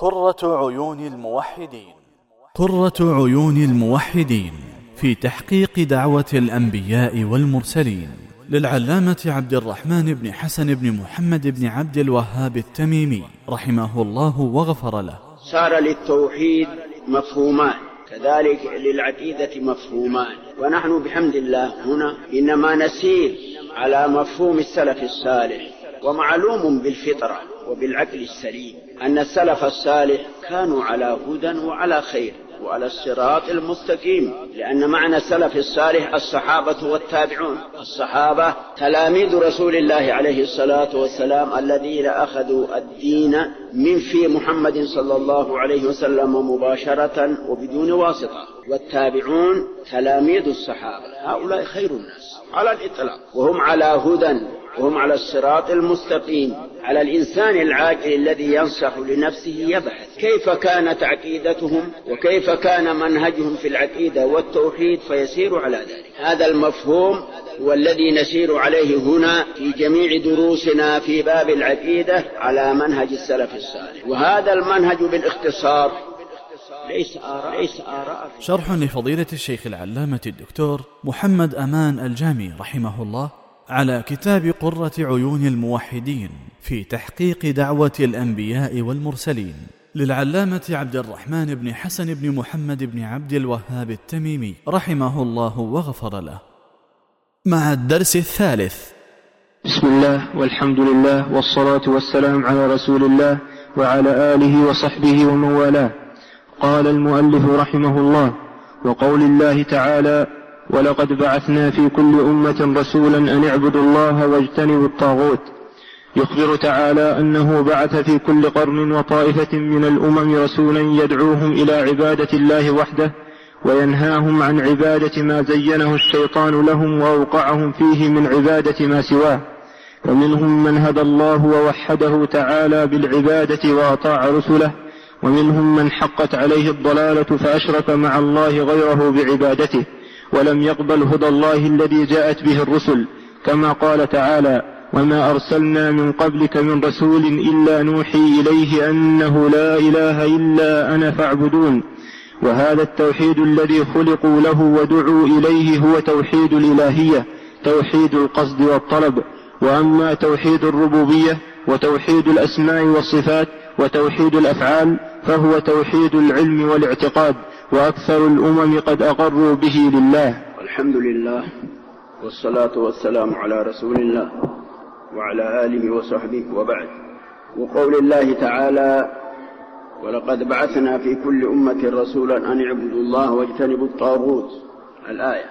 قرة عيون الموحدين. قرة عيون الموحدين في تحقيق دعوة الأنبياء والمرسلين، للعلامة عبد الرحمن بن حسن بن محمد بن عبد الوهاب التميمي رحمه الله وغفر له. صار للتوحيد مفهومان، كذلك للعقيدة مفهومان، ونحن بحمد الله هنا إنما نسير على مفهوم السلف الصالح. ومعلوم بالفطرة وبالعقل السليم أن السلف الصالح كانوا على هدى وعلى خير وعلى الصراط المستقيم، لأن معنى السلف الصالح الصحابة والتابعون. الصحابة تلاميذ رسول الله عليه الصلاة والسلام الذين أخذوا الدين من في محمد صلى الله عليه وسلم مباشرة وبدون واسطة، والتابعون تلاميذ الصحابة. هؤلاء خير الناس على الإطلاق، وهم على هدى وهم على الصراط المستقيم. على الإنسان العاقل الذي ينصح لنفسه يبحث كيف كانت عقيدتهم وكيف كان منهجهم في العقيدة والتوحيد فيسير على ذلك. هذا المفهوم هو الذي نسير عليه هنا في جميع دروسنا في باب العقيدة على منهج السلف الصالح، وهذا المنهج بالاختصار ليس آراء. شرح لفضيلة الشيخ العلامة الدكتور محمد أمان الجامي رحمه الله على كتاب قرة عيون الموحدين في تحقيق دعوة الأنبياء والمرسلين، للعلامة عبد الرحمن بن حسن بن محمد بن عبد الوهاب التميمي رحمه الله وغفر له، مع الدرس الثالث. بسم الله والحمد لله والصلاة والسلام على رسول الله وعلى آله وصحبه ومن والاه. قال المؤلف رحمه الله: وقول الله تعالى: ولقد بعثنا في كل أمة رسولا أن اعبدوا الله واجتنبوا الطاغوت. يخبر تعالى أنه بعث في كل قرن وطائفة من الأمم رسولا يدعوهم إلى عبادة الله وحده وينهاهم عن عبادة ما زينه الشيطان لهم وأوقعهم فيه من عبادة ما سواه. فمنهم من هدى الله ووحده تعالى بالعبادة وأطاع رسله، ومنهم من حقت عليه الضلالة فأشرك مع الله غيره بعبادته ولم يقبل هدى الله الذي جاءت به الرسل، كما قال تعالى: وما أرسلنا من قبلك من رسول إلا نوحي إليه أنه لا إله إلا أنا فاعبدون. وهذا التوحيد الذي خلقوا له ودعوا إليه هو توحيد الإلهية، توحيد القصد والطلب. وأما توحيد الربوبية وتوحيد الأسماء والصفات وتوحيد الأفعال فهو توحيد العلم والاعتقاد، وأكثر الأمم قد أقروا به لله. الحمد لله والصلاة والسلام على رسول الله وعلى آله وصحبه، وبعد. وقول الله تعالى: ولقد بعثنا في كل أمة رسولا أن اعبدوا الله واجتنبوا الطاغوت، الآية.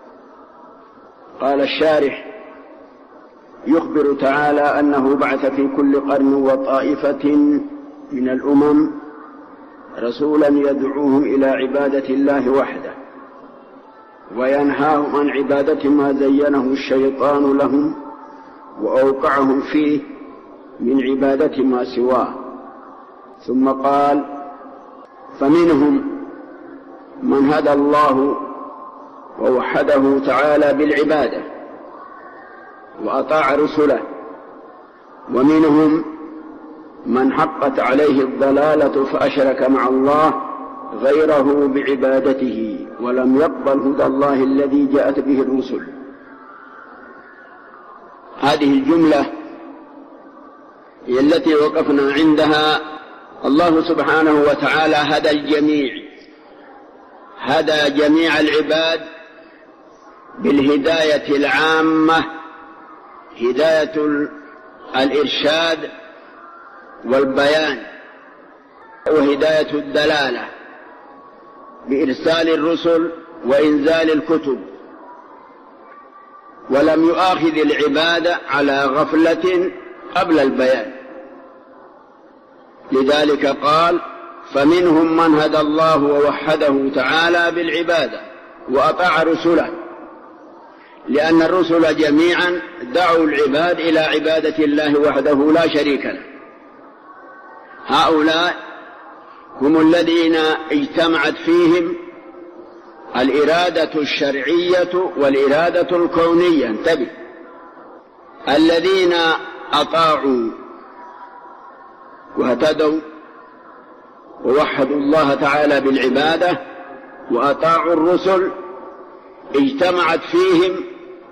قال الشارح: يخبر تعالى أنه بعث في كل قرن وطائفة من الأمم رسولا يدعوهم إلى عبادة الله وحده وينهاهم عن عبادة ما زينه الشيطان لهم وأوقعهم فيه من عبادة ما سواه. ثم قال: فمنهم من هدى الله ووحده تعالى بالعبادة وأطاع رسله، ومنهم من حقت عليه الضلالة فأشرك مع الله غيره بعبادته ولم يقبل هدى الله الذي جاءت به الرسل. هذه الجملة هي التي وقفنا عندها. الله سبحانه وتعالى هدى الجميع، هدى جميع العباد بالهداية العامة، هداية الإرشاد والبيان، وهداية الدلالة بإرسال الرسل وإنزال الكتب، ولم يؤاخذ العباد على غفلة قبل البيان. لذلك قال: فمنهم من هدى الله ووحده تعالى بالعبادة وأطاع رسله، لأن الرسل جميعا دعوا العباد إلى عبادة الله وحده لا شريك له. هؤلاء هم الذين اجتمعت فيهم الإرادة الشرعية والإرادة الكونية. انتبه: الذين أطاعوا واهتدوا ووحدوا الله تعالى بالعبادة وأطاعوا الرسل اجتمعت فيهم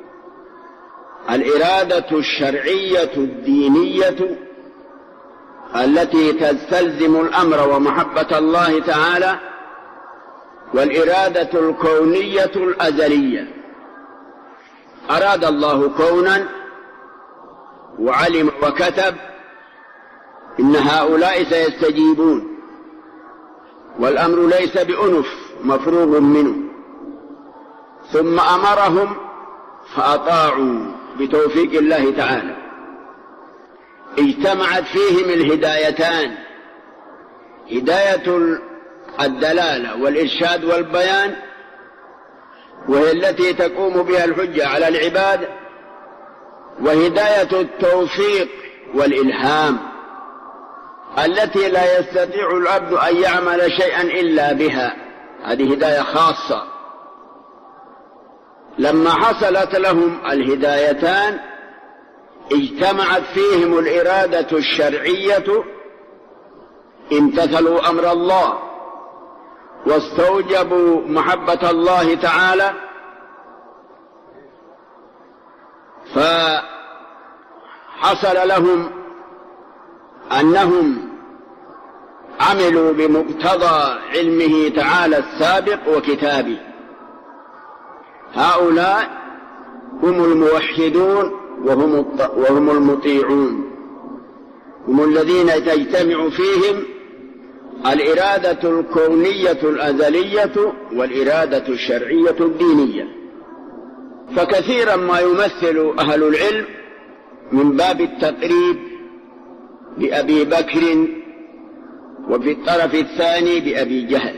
الإرادة الشرعية الدينية التي تستلزم الأمر ومحبة الله تعالى، والإرادة الكونية الأزلية. أراد الله كونا وعلم وكتب إن هؤلاء سيستجيبون، والأمر ليس بأنف مفروغ منه، ثم أمرهم فأطاعوا بتوفيق الله تعالى. اجتمعت فيهم الهدايتان، هداية الدلالة والإرشاد والبيان، وهي التي تقوم بها الحجة على العباد، وهداية التوفيق والإلهام التي لا يستطيع العبد أن يعمل شيئا إلا بها، هذه هداية خاصة. لما حصلت لهم الهدايتان اجتمعت فيهم الإرادة الشرعية، امتثلوا أمر الله واستوجبوا محبة الله تعالى، فحصل لهم أنهم عملوا بمقتضى علمه تعالى السابق وكتابه. هؤلاء هم الموحدون وهم المطيعون، هم الذين تجتمع فيهم الإرادة الكونية الأزلية والإرادة الشرعية الدينية. فكثيرا ما يمثل أهل العلم من باب التقريب بأبي بكر، وفي الطرف الثاني بأبي جهل.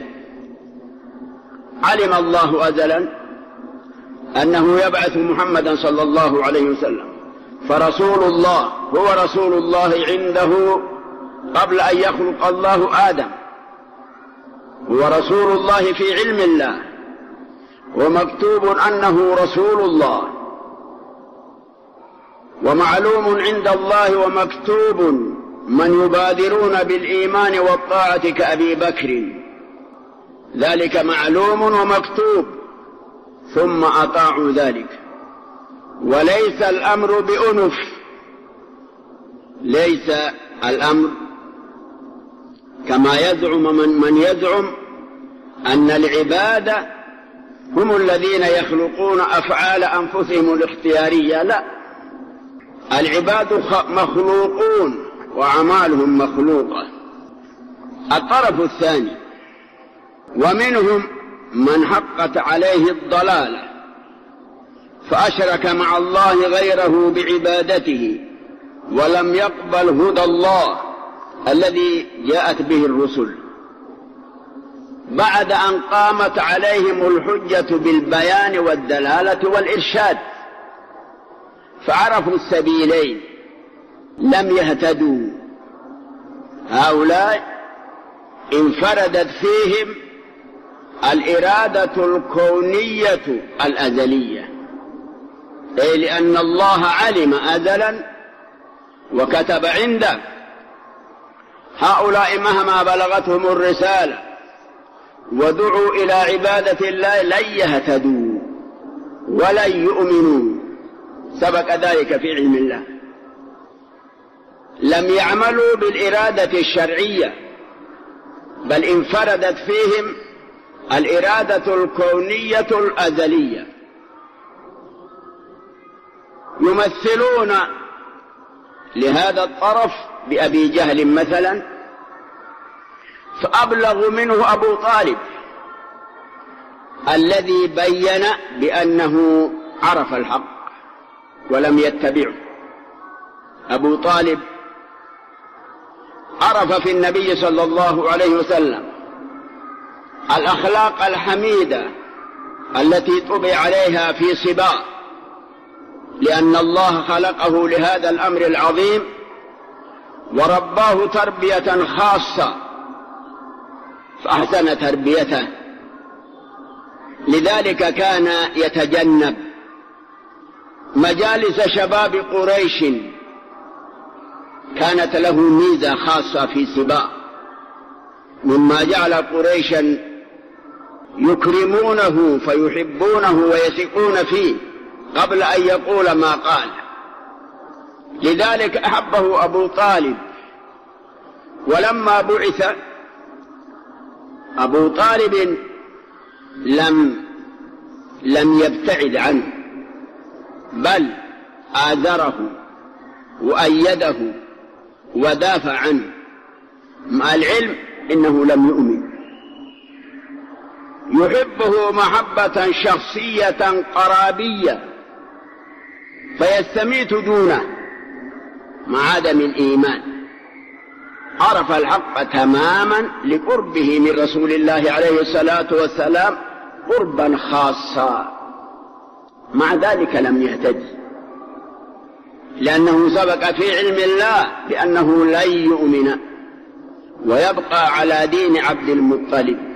علم الله أزلا أنه يبعث محمدا صلى الله عليه وسلم، فرسول الله هو رسول الله عنده قبل أن يخلق الله آدم، هو رسول الله في علم الله، ومكتوب أنه رسول الله، ومعلوم عند الله ومكتوب من يبادرون بالإيمان والطاعة كأبي بكر، ذلك معلوم ومكتوب، ثم أطاعوا ذلك. وليس الأمر بأنف، ليس الأمر كما يزعم من يزعم أن العباد هم الذين يخلقون أفعال أنفسهم الاختيارية. لا، العباد مخلوقون وأعمالهم مخلوقة. الطرف الثاني، ومنهم من حقت عليه الضلالة فأشرك مع الله غيره بعبادته ولم يقبل هدى الله الذي جاءت به الرسل، بعد أن قامت عليهم الحجة بالبيان والدلالة والإرشاد، فعرفوا السبيلين لم يهتدوا. هؤلاء انفردت فيهم الإرادة الكونية الأزلية، أي لأن الله علم أزلا وكتب عنده. هؤلاء مهما بلغتهم الرسالة ودعوا إلى عبادة الله لن يهتدوا ولن يؤمنوا، سبق ذلك في علم الله. لم يعملوا بالإرادة الشرعية، بل انفردت فيهم الإرادة الكونية الأزلية. يمثلون لهذا الطرف بأبي جهل مثلا، فأبلغ منه أبو طالب الذي بين بأنه عرف الحق ولم يتبعه. أبو طالب عرف في النبي صلى الله عليه وسلم الأخلاق الحميدة التي طبع عليها في صباه، لأن الله خلقه لهذا الأمر العظيم ورباه تربية خاصة فأحسن تربيته. لذلك كان يتجنب مجالس شباب قريش، كانت له ميزة خاصة في سباه، مما جعل قريشا يكرمونه فيحبونه ويثقون فيه قبل أن يقول ما قال. لذلك أحبه أبو طالب، ولما بعث أبو طالب لم يبتعد عنه، بل آزره وأيده ودافع عنه، مع العلم إنه لم يؤمن. يحبه محبة شخصية قرابية فيستميت دونه مع عدم الإيمان. عرف الحق تماما لقربه من رسول الله عليه الصلاة والسلام قربا خاصا، مع ذلك لم يهتدي، لأنه سبق في علم الله بأنه لن يؤمن ويبقى على دين عبد المطلب.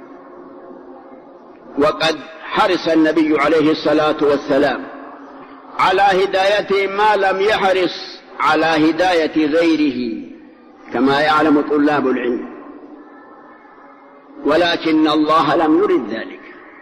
وقد حرص النبي عليه الصلاة والسلام على هدايته ما لم يحرص على هداية غيره، كما يعلم طلاب العلم، ولكن الله لم يرد ذلك.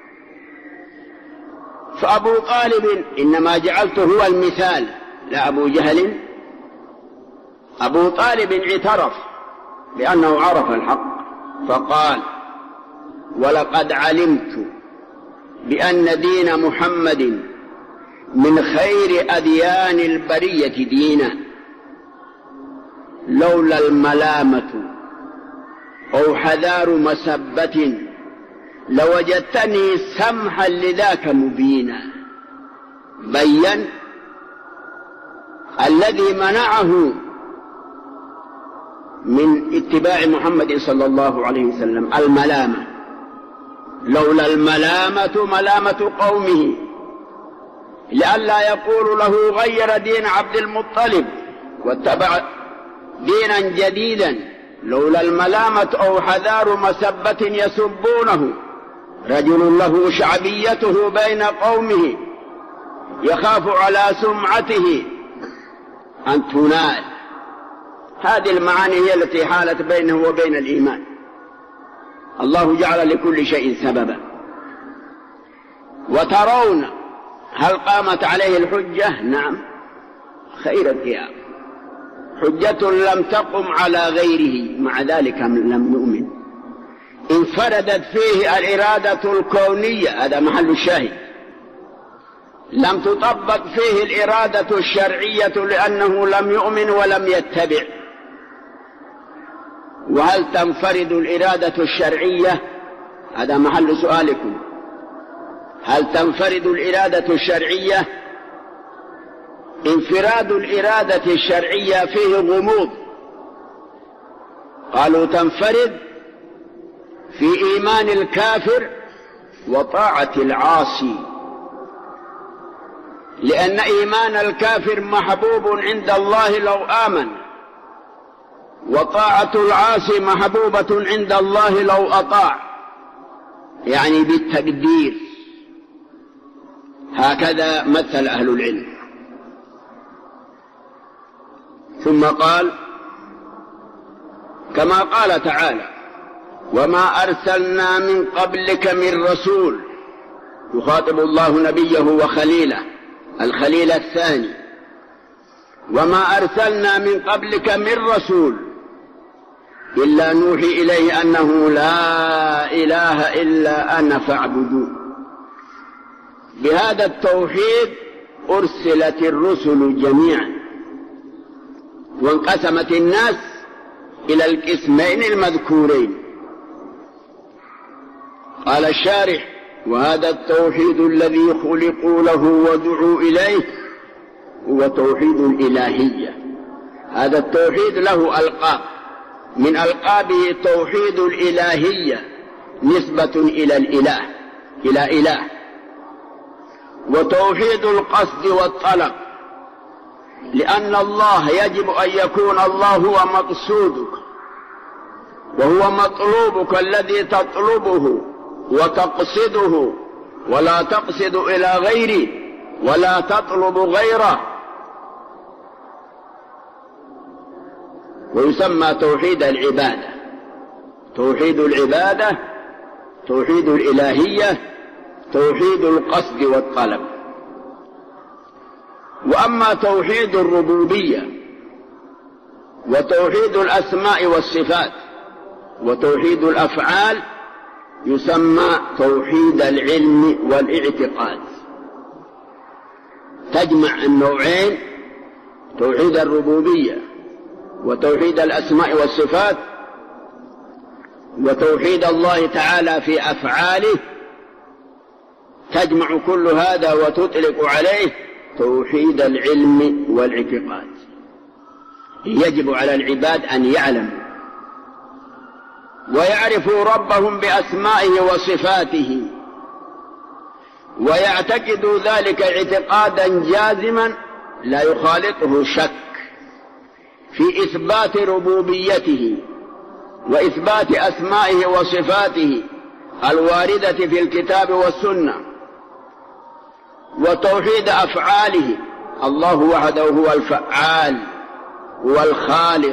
فأبو طالب إنما جعلته هو المثال لا أبو جهل. أبو طالب اعترف بأنه عرف الحق فقال: ولقد علمت بأن دين محمد من خير أديان البرية دينا، لولا الملامة أو حذار مسبة لوجدتني سمحا لذاك مبينا. بين الذي منعه من اتباع محمد صلى الله عليه وسلم الملامة، لولا الملامة ملامة قومه لئلا يقول له غير دين عبد المطلب واتبع دينا جديدا، لولا الملامة أو حذار مسبة يسبونه. رجل له شعبيته بين قومه يخاف على سمعته أن تنال. هذه المعاني هي التي حالت بينه وبين الإيمان. الله جعل لكل شيء سببا. وترون هل قامت عليه الحجة؟ نعم، خير القيام. حجة لم تقم على غيره، مع ذلك لم يؤمن. انفردت فيه الإرادة الكونية، هذا محل الشاهد. لم تطبق فيه الإرادة الشرعية لأنه لم يؤمن ولم يتبع. وهل تنفرد الإرادة الشرعية؟ هذا محل سؤالكم. هل تنفرد الإرادة الشرعية؟ انفراد الإرادة الشرعية فيه غموض. قالوا تنفرد في إيمان الكافر وطاعة العاصي، لأن إيمان الكافر محبوب عند الله لو آمن، وطاعة العاصي محبوبة عند الله لو أطاع، يعني بالتقدير. هكذا مثل أهل العلم. ثم قال كما قال تعالى: وما أرسلنا من قبلك من رسول. يخاطب الله نبيه وخليله، الخليل الثاني: وما أرسلنا من قبلك من رسول إلا نوحي إليه أنه لا إله إلا أنا فاعبدون. بهذا التوحيد أرسلت الرسل جميعا، وانقسمت الناس إلى القسمين المذكورين. قال الشارح: وهذا التوحيد الذي خلقوا له ودعوا إليه هو توحيد الإلهية. هذا التوحيد له ألقاب، من ألقابه توحيد الإلهية، نسبة إلى الإله، إلى إله. وتوحيد القصد والطلب، لأن الله يجب أن يكون الله هو مقصودك وهو مطلوبك الذي تطلبه وتقصده، ولا تقصد إلى غيره ولا تطلب غيره. ويسمى توحيد العبادة، توحيد العبادة، توحيد الإلهية، توحيد القصد والطلب. وأما توحيد الربوبية وتوحيد الأسماء والصفات وتوحيد الأفعال يسمى توحيد العلم والاعتقاد. تجمع النوعين، توحيد الربوبية وتوحيد الأسماء والصفات وتوحيد الله تعالى في أفعاله، تجمع كل هذا وتطلق عليه توحيد العلم والاعتقاد. يجب على العباد أن يعلموا ويعرفوا ربهم بأسمائه وصفاته ويعتقدوا ذلك اعتقادا جازما لا يخالطه شك في إثبات ربوبيته وإثبات أسمائه وصفاته الواردة في الكتاب والسنة، وتوحيد أفعاله. الله وحده هو الفعال، هو الخالق.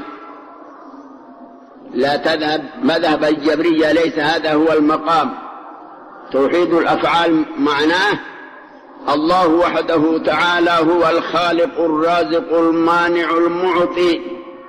لا تذهب مذهب الجبرية، ليس هذا هو المقام. توحيد الأفعال معناه الله وحده تعالى هو الخالق الرازق المانع المعطي،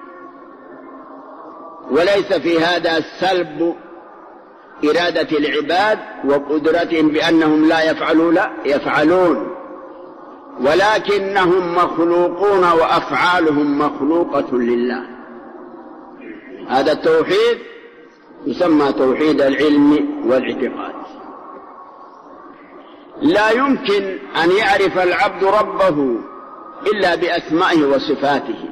وليس في هذا سلب إرادة العباد وقدرتهم بأنهم لا يفعلون، لا يفعلون، ولكنهم مخلوقون وأفعالهم مخلوقة لله. هذا التوحيد يسمى توحيد العلم والاعتقاد. لا يمكن أن يعرف العبد ربه إلا بأسمائه وصفاته.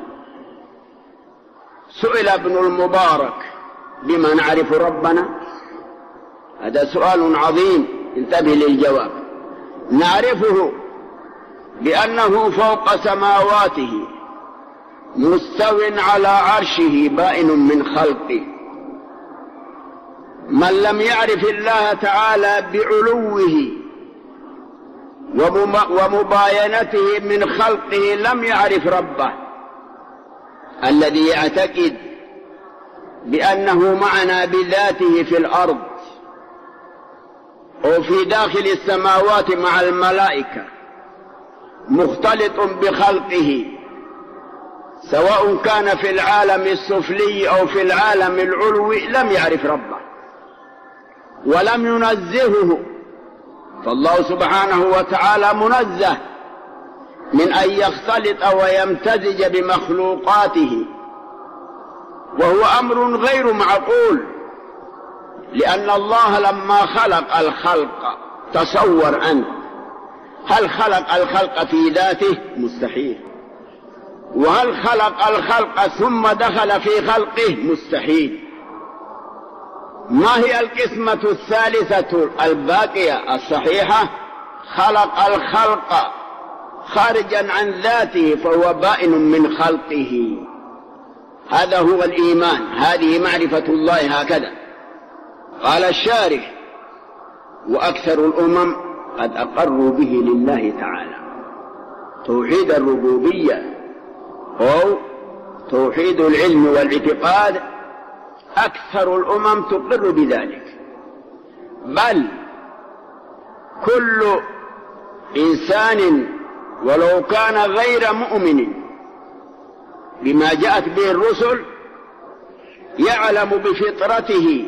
سئل ابن المبارك: بما نعرف ربنا؟ هذا سؤال عظيم، انتبه للجواب. نعرفه بأنه فوق سماواته مستو على عرشه بائن من خلقه. من لم يعرف الله تعالى بعلوه ومباينته من خلقه لم يعرف ربه. الذي يعتقد بأنه معنا بذاته في الأرض وفي داخل السماوات مع الملائكة مختلط بخلقه، سواء كان في العالم السفلي أو في العالم العلوي، لم يعرف ربه ولم ينزهه. فالله سبحانه وتعالى منزه من أن يختلط ويمتزج بمخلوقاته، وهو أمر غير معقول، لأن الله لما خلق الخلق تصور أنت، هل خلق الخلق في ذاته؟ مستحيل. وهل خلق الخلق ثم دخل في خلقه؟ مستحيل. ما هي القسمة الثالثة الباقية الصحيحة؟ خلق الخلق خارجا عن ذاته فهو بائن من خلقه. هذا هو الإيمان، هذه معرفة الله. هكذا قال الشارح: وأكثر الأمم قد أقروا به لله تعالى. توحيد الربوبية أو توحيد العلم والاعتقاد أكثر الأمم تقر بذلك، بل كل إنسان ولو كان غير مؤمن بما جاءت به الرسل يعلم بفطرته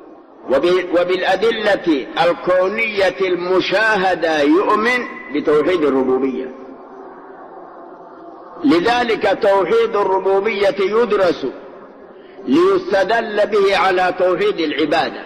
وبالأدلة الكونية المشاهدة يؤمن بتوحيد الربوبية. لذلك توحيد الربوبية يدرس ليستدل به على توحيد العبادة،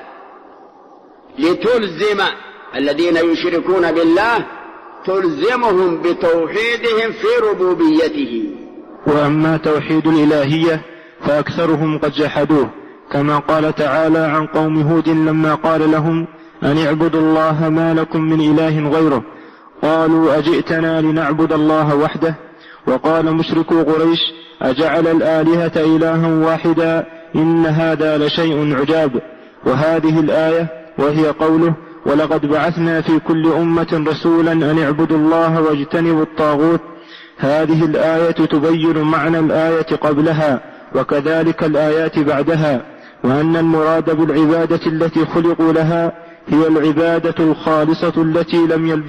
لتلزم الذين يشركون بالله، تلزمهم بتوحيدهم في ربوبيته. وأما توحيد الإلهية فأكثرهم قد جحدوه، كما قال تعالى عن قوم هود لما قال لهم أن اعبدوا الله ما لكم من إله غيره، قالوا أجئتنا لنعبد الله وحده. وقال مشركو قريش أجعل الآلهة إلها واحدا إن هذا لشيء عجاب. وهذه الآية وهي قوله ولقد بعثنا في كل أمة رسولا أن اعبدوا الله واجتنبوا الطاغوت، هذه الآية تبين معنى الآية قبلها وكذلك الآيات بعدها، وأن المراد بالعبادة التي خلقوا لها هي العبادة الخالصة التي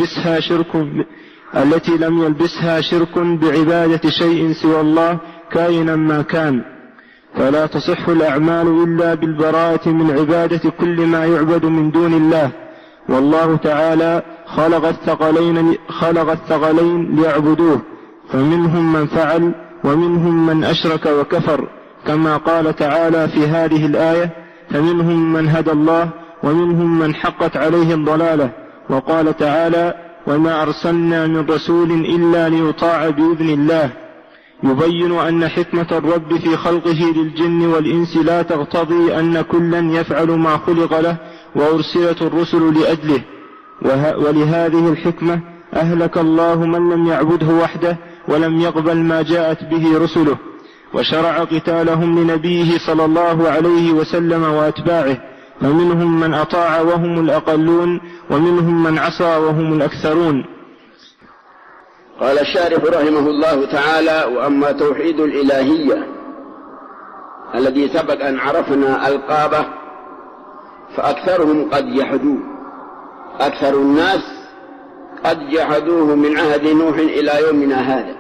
لم يلبسها شرك بعبادة شيء سوى الله كائنا ما كان، فلا تصح الأعمال إلا بالبراءة من عبادة كل ما يعبد من دون الله. والله تعالى خلق الثقلين ليعبدوه، فمنهم من فعل ومنهم من أشرك وكفر، كما قال تعالى في هذه الآية: فمنهم من هدى الله ومنهم من حقت عليه الضلالة. وقال تعالى: وما أرسلنا من رسول إلا ليطاع بإذن الله، يبين أن حكمة الرب في خلقه للجن والإنس لا تقتضي أن كلا يفعل ما خلق له وأرسلت الرسل لأجله. ولهذه الحكمة أهلك الله من لم يعبده وحده ولم يقبل ما جاءت به رسله، وشرع قتالهم لنبيه صلى الله عليه وسلم وأتباعه، فمنهم من أطاع وهم الأقلون ومنهم من عصى وهم الأكثرون. قال الشارح رحمه الله تعالى: وأما توحيد الإلهية الذي سبق أن عرفنا ألقابه فأكثرهم قد جحدوه، أكثر الناس قد جحدوه من عهد نوح إلى يومنا هذا،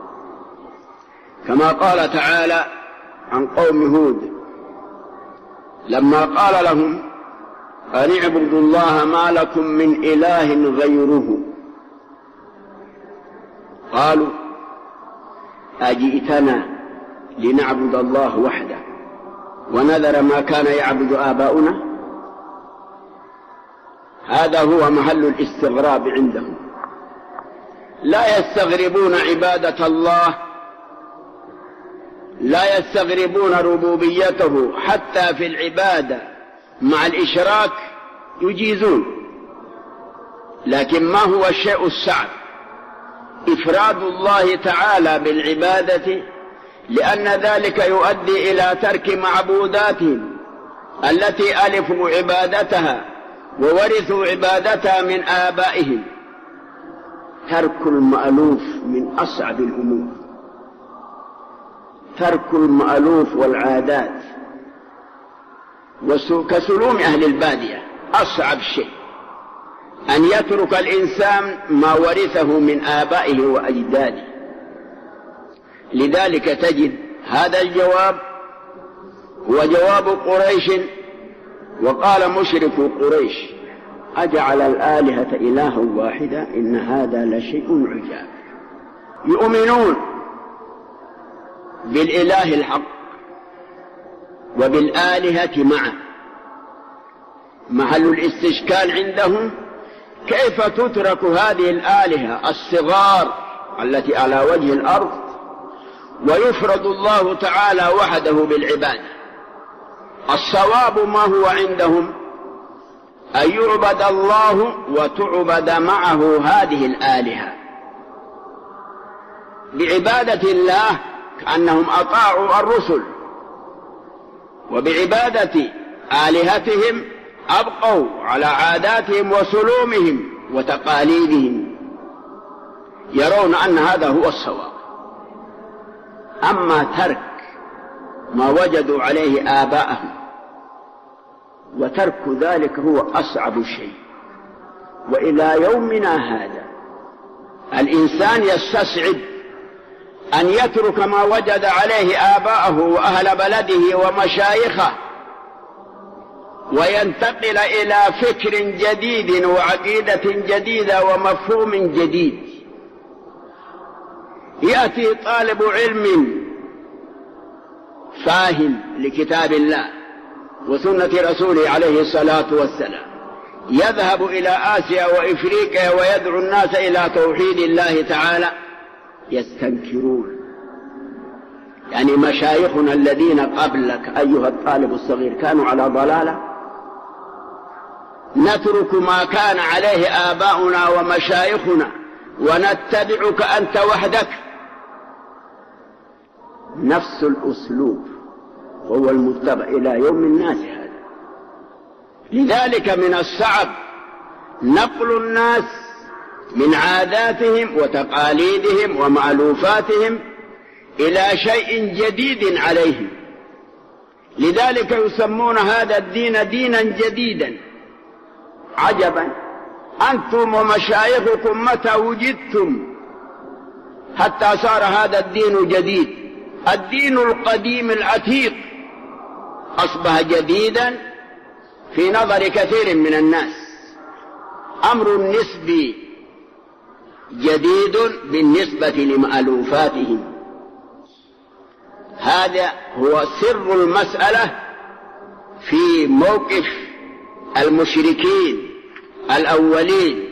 كما قال تعالى عن قوم هود لما قال لهم أن اعبدوا الله ما لكم من إله غيره، قالوا أجئتنا لنعبد الله وحده ونذر ما كان يعبد آباؤنا؟ هذا هو محل الاستغراب عندهم، لا يستغربون عبادة الله، لا يستغربون ربوبيته، حتى في العبادة مع الإشراك يجيزون. لكن ما هو الشيء الصعب؟ إفراد الله تعالى بالعبادة، لأن ذلك يؤدي إلى ترك معبوداتهم التي ألفوا عبادتها وورثوا عبادتها من آبائهم. ترك المألوف من أصعب الأمور، ترك المألوف والعادات كسلوم أهل البادية أصعب شيء، أن يترك الإنسان ما ورثه من آبائه وأجداده. لذلك تجد هذا الجواب هو جواب قريش، وقال مشرك قريش: أجعل الآلهة إلها واحدا إن هذا لشيء عجاب. يؤمنون بالإله الحق وبالآلهة معه. محل الاستشكال عندهم كيف تترك هذه الآلهة الصغار التي على وجه الأرض ويفرض الله تعالى وحده بالعبادة؟ الصواب ما هو عندهم أن يعبد الله وتعبد معه هذه الآلهة بعبادة الله، كأنهم أطاعوا الرسل، وبعبادة آلهتهم أبقوا على عاداتهم وسلومهم وتقاليدهم، يرون أن هذا هو الصواب. أما ترك ما وجدوا عليه آباءهم وترك ذلك هو أصعب شيء. وإلى يومنا هذا الإنسان يستصعب أن يترك ما وجد عليه آباءه وأهل بلده ومشايخه وينتقل إلى فكر جديد وعقيدة جديدة ومفهوم جديد. يأتي طالب علم فاهم لكتاب الله وسنة رسوله عليه الصلاة والسلام، يذهب إلى آسيا وإفريقيا ويدعو الناس إلى توحيد الله تعالى، يستنكرون. يعني مشايخنا الذين قبلك أيها الطالب الصغير كانوا على ضلالة، نترك ما كان عليه آباؤنا ومشايخنا ونتبعك أنت وحدك. نفس الأسلوب وهو المتبع إلى يوم الناس هذا. لذلك من الصعب نقل الناس من عاداتهم وتقاليدهم ومألوفاتهم إلى شيء جديد عليهم، لذلك يسمون هذا الدين دينا جديدا. عجبا، أنتم ومشايخكم متى وجدتم حتى صار هذا الدين جديد؟ الدين القديم العتيق أصبح جديدا في نظر كثير من الناس، أمر نسبي جديد بالنسبة لمألوفاتهم. هذا هو سر المسألة في موقف المشركين الأولين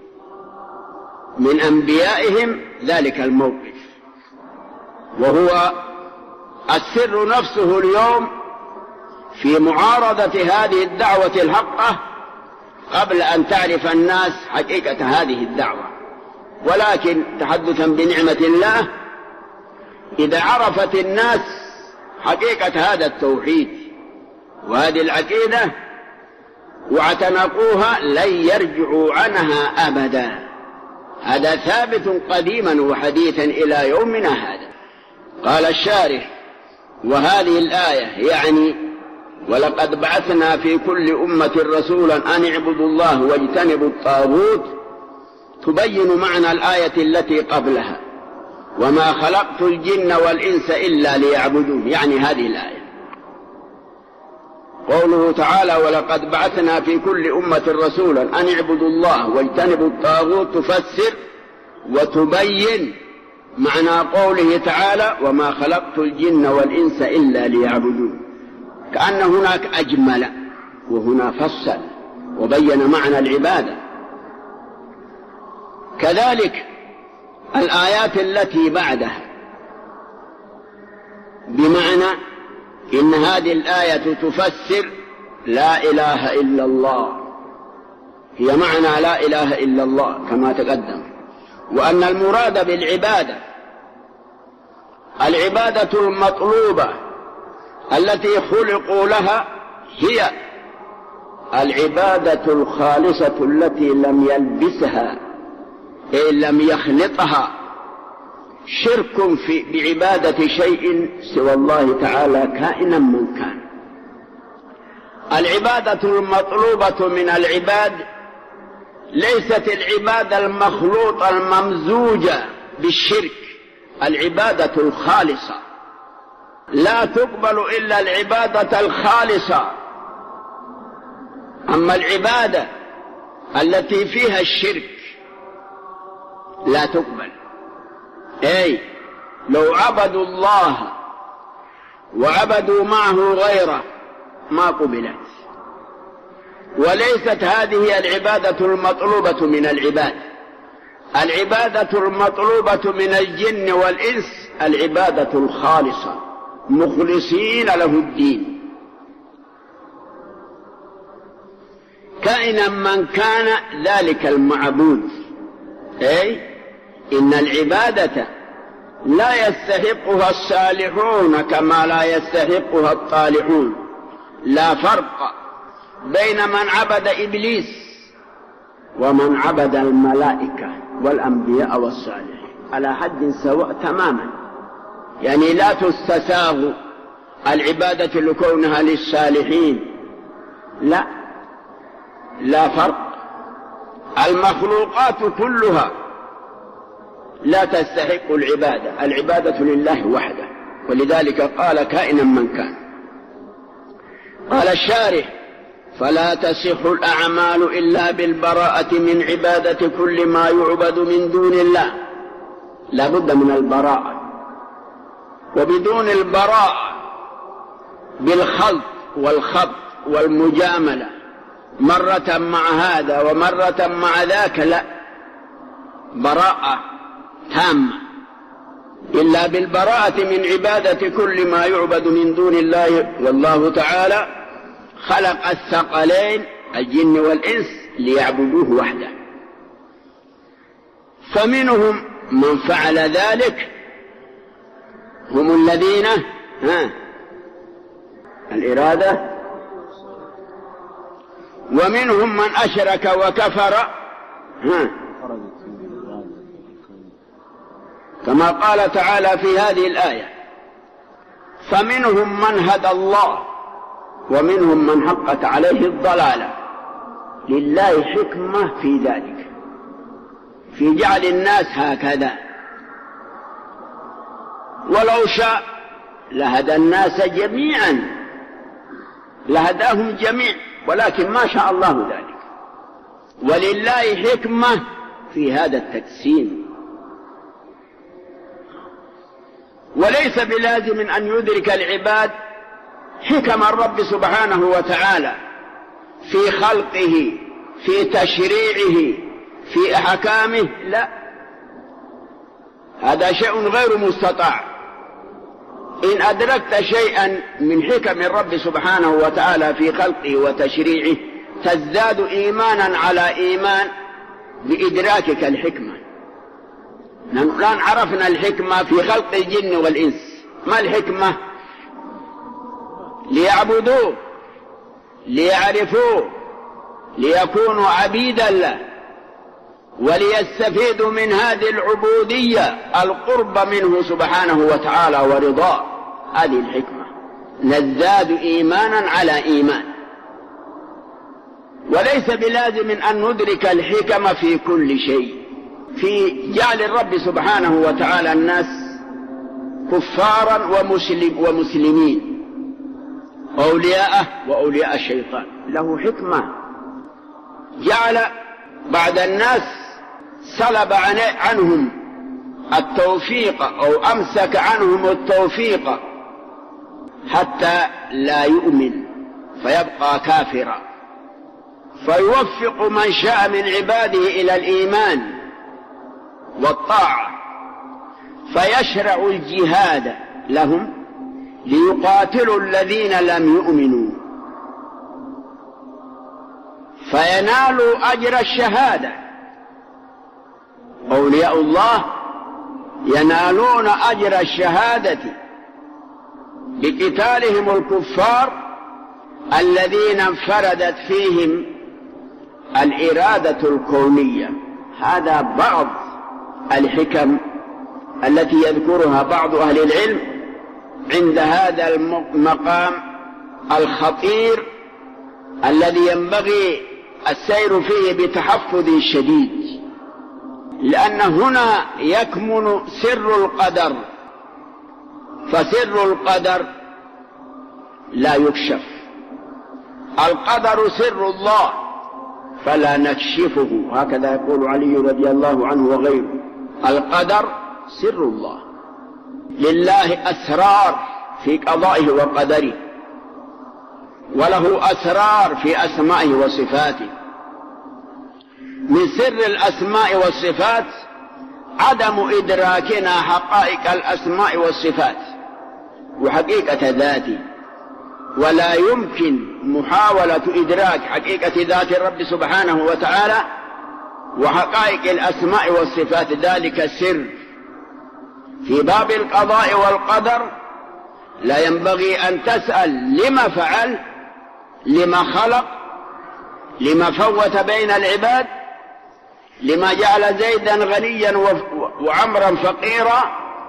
من أنبيائهم، ذلك الموقف، وهو السر نفسه اليوم في معارضة هذه الدعوة الحقة قبل أن تعرف الناس حقيقة هذه الدعوة. ولكن تحدثا بنعمة الله، إذا عرفت الناس حقيقة هذا التوحيد وهذه العقيدة واعتنقوها لن يرجعوا عنها أبدا. هذا ثابت قديما وحديثا إلى يومنا هذا. قال الشارح: وهذه الآية يعني ولقد بعثنا في كل أمة رسولا أن اعبدوا الله واجتنبوا الطاغوت، تبين معنى الآية التي قبلها: وما خلقت الجن والإنس إلا ليعبدون، يعني هذه الآية. قوله تعالى: ولقد بعثنا في كل أمة رسولا أن اعبدوا الله واجتنبوا الطاغوت، تفسر وتبين معنى قوله تعالى: وما خلقت الجن والإنس إلا ليعبدون، كأن هناك أجمل وهنا فصل وبين معنى العبادة. كذلك الآيات التي بعدها بمعنى إن هذه الآية تفسر لا إله إلا الله، هي معنى لا إله إلا الله كما تقدم، وأن المراد بالعبادة العبادة المطلوبة التي خلقوا لها هي العبادة الخالصة التي لم يلبسها أي لم يخلطها شرك بعبادة شيء سوى الله تعالى كائنا من كان. العبادة المطلوبة من العباد ليست العبادة المخلوطة الممزوجة بالشرك، العبادة الخالصة. لا تقبل إلا العبادة الخالصة. أما العبادة التي فيها الشرك لا تقبل. أي لو عبدوا الله وعبدوا معه غيره ما قبلت. وليست هذه العبادة المطلوبة من العباد. العبادة المطلوبة من الجن والإنس العبادة الخالصة، مخلصين له الدين كائنا من كان ذلك المعبود. أي إن العبادة لا يستحقها الصالحون كما لا يستحقها الطالحون. لا فرق بين من عبد إبليس ومن عبد الملائكة والأنبياء والصالحين على حد سواء تماما. يعني لا تستساغ العبادة لكونها للصالحين، لا فرق. المخلوقات كلها لا تستحق العبادة، العبادة لله وحده، ولذلك قال كائنا من كان. قال الشارح: فلا تصح الأعمال إلا بالبراءة من عبادة كل ما يعبد من دون الله. لا بد من البراءة، وبدون البراءة بالخلط والخبط والمجاملة مرة مع هذا ومرة مع ذاك لا براءة تامة، إلا بالبراءة من عبادة كل ما يعبد من دون الله. والله تعالى خلق الثقلين الجن والإنس ليعبدوه وحده، فمنهم من فعل ذلك هم الذين الإرادة، ومنهم من أشرك وكفر كما قال تعالى في هذه الآية: فمنهم من هدى الله ومنهم من حقت عليه الضلالة. لله حكمة في ذلك، في جعل الناس هكذا. ولو شاء لهدى الناس جميعا، لهداهم جميع، ولكن ما شاء الله ذلك. ولله حكمة في هذا التقسيم. وليس بلازم أن يدرك العباد حكم الرب سبحانه وتعالى في خلقه، في تشريعه، في أحكامه، لا، هذا شيء غير مستطاع. إن أدركت شيئا من حكم الرب سبحانه وتعالى في خلقه وتشريعه تزداد إيمانا على إيمان بإدراكك الحكمة. نحن الآن عرفنا الحكمة في خلق الجن والإنس. ما الحكمة؟ ليعبدوه، ليعرفوه، ليكونوا عبيدا له، وليستفيدوا من هذه العبودية القرب منه سبحانه وتعالى ورضاه. هذه الحكمة، نزداد إيمانا على إيمان. وليس بلازم أن ندرك الحكم في كل شيء، في جعل الرب سبحانه وتعالى الناس كفارا ومسلمين، أولياءه وأولياء الشيطان، له حكمة. جعل بعد الناس، سلب عنهم التوفيق أو أمسك عنهم التوفيق حتى لا يؤمن فيبقى كافرا، فيوفق من شاء من عباده إلى الإيمان والطاعة، فيشرع الجهاد لهم ليقاتلوا الذين لم يؤمنوا فينالوا أجر الشهادة. أولياء الله ينالون أجر الشهادة بقتالهم الكفار الذين انفردت فيهم الإرادة الكونية. هذا بعض الحكم التي يذكرها بعض أهل العلم عند هذا المقام الخطير الذي ينبغي السير فيه بتحفظ شديد، لأن هنا يكمن سر القدر، فسر القدر لا يكشف. القدر سر الله فلا نكشفه، هكذا يقول علي رضي الله عنه وغيره. القدر سر الله، لله أسرار في قضائه وقدره، وله أسرار في أسمائه وصفاته. من سر الأسماء والصفات عدم إدراكنا حقائق الأسماء والصفات وحقيقة ذاته، ولا يمكن محاولة إدراك حقيقة ذات الرب سبحانه وتعالى وحقائق الأسماء والصفات، ذلك سر. في باب القضاء والقدر لا ينبغي أن تسأل لما فعل، لما خلق، لما فوت بين العباد، لما جعل زيدا غنيا وعمرا فقيرا،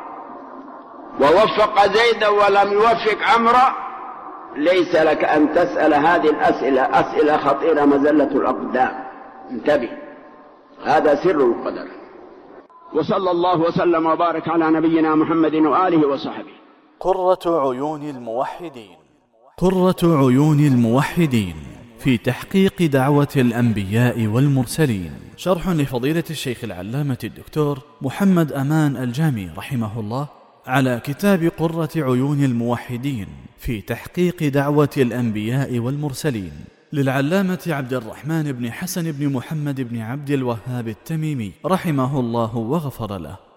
ووفق زيدا ولم يوفق عمرا. ليس لك أن تسأل هذه الأسئلة، أسئلة خطيرة مزلة الأقدام. انتبه، هذا سر القدر. وصلى الله وسلم وبارك على نبينا محمد وآله وصحبه. قرة عيون الموحدين. قرة عيون الموحدين في تحقيق دعوة الأنبياء والمرسلين، شرح لفضيلة الشيخ العلامة الدكتور محمد أمان الجامي رحمه الله على كتاب قرة عيون الموحدين في تحقيق دعوة الأنبياء والمرسلين للعلامة عبد الرحمن بن حسن بن محمد بن عبد الوهاب التميمي رحمه الله وغفر له.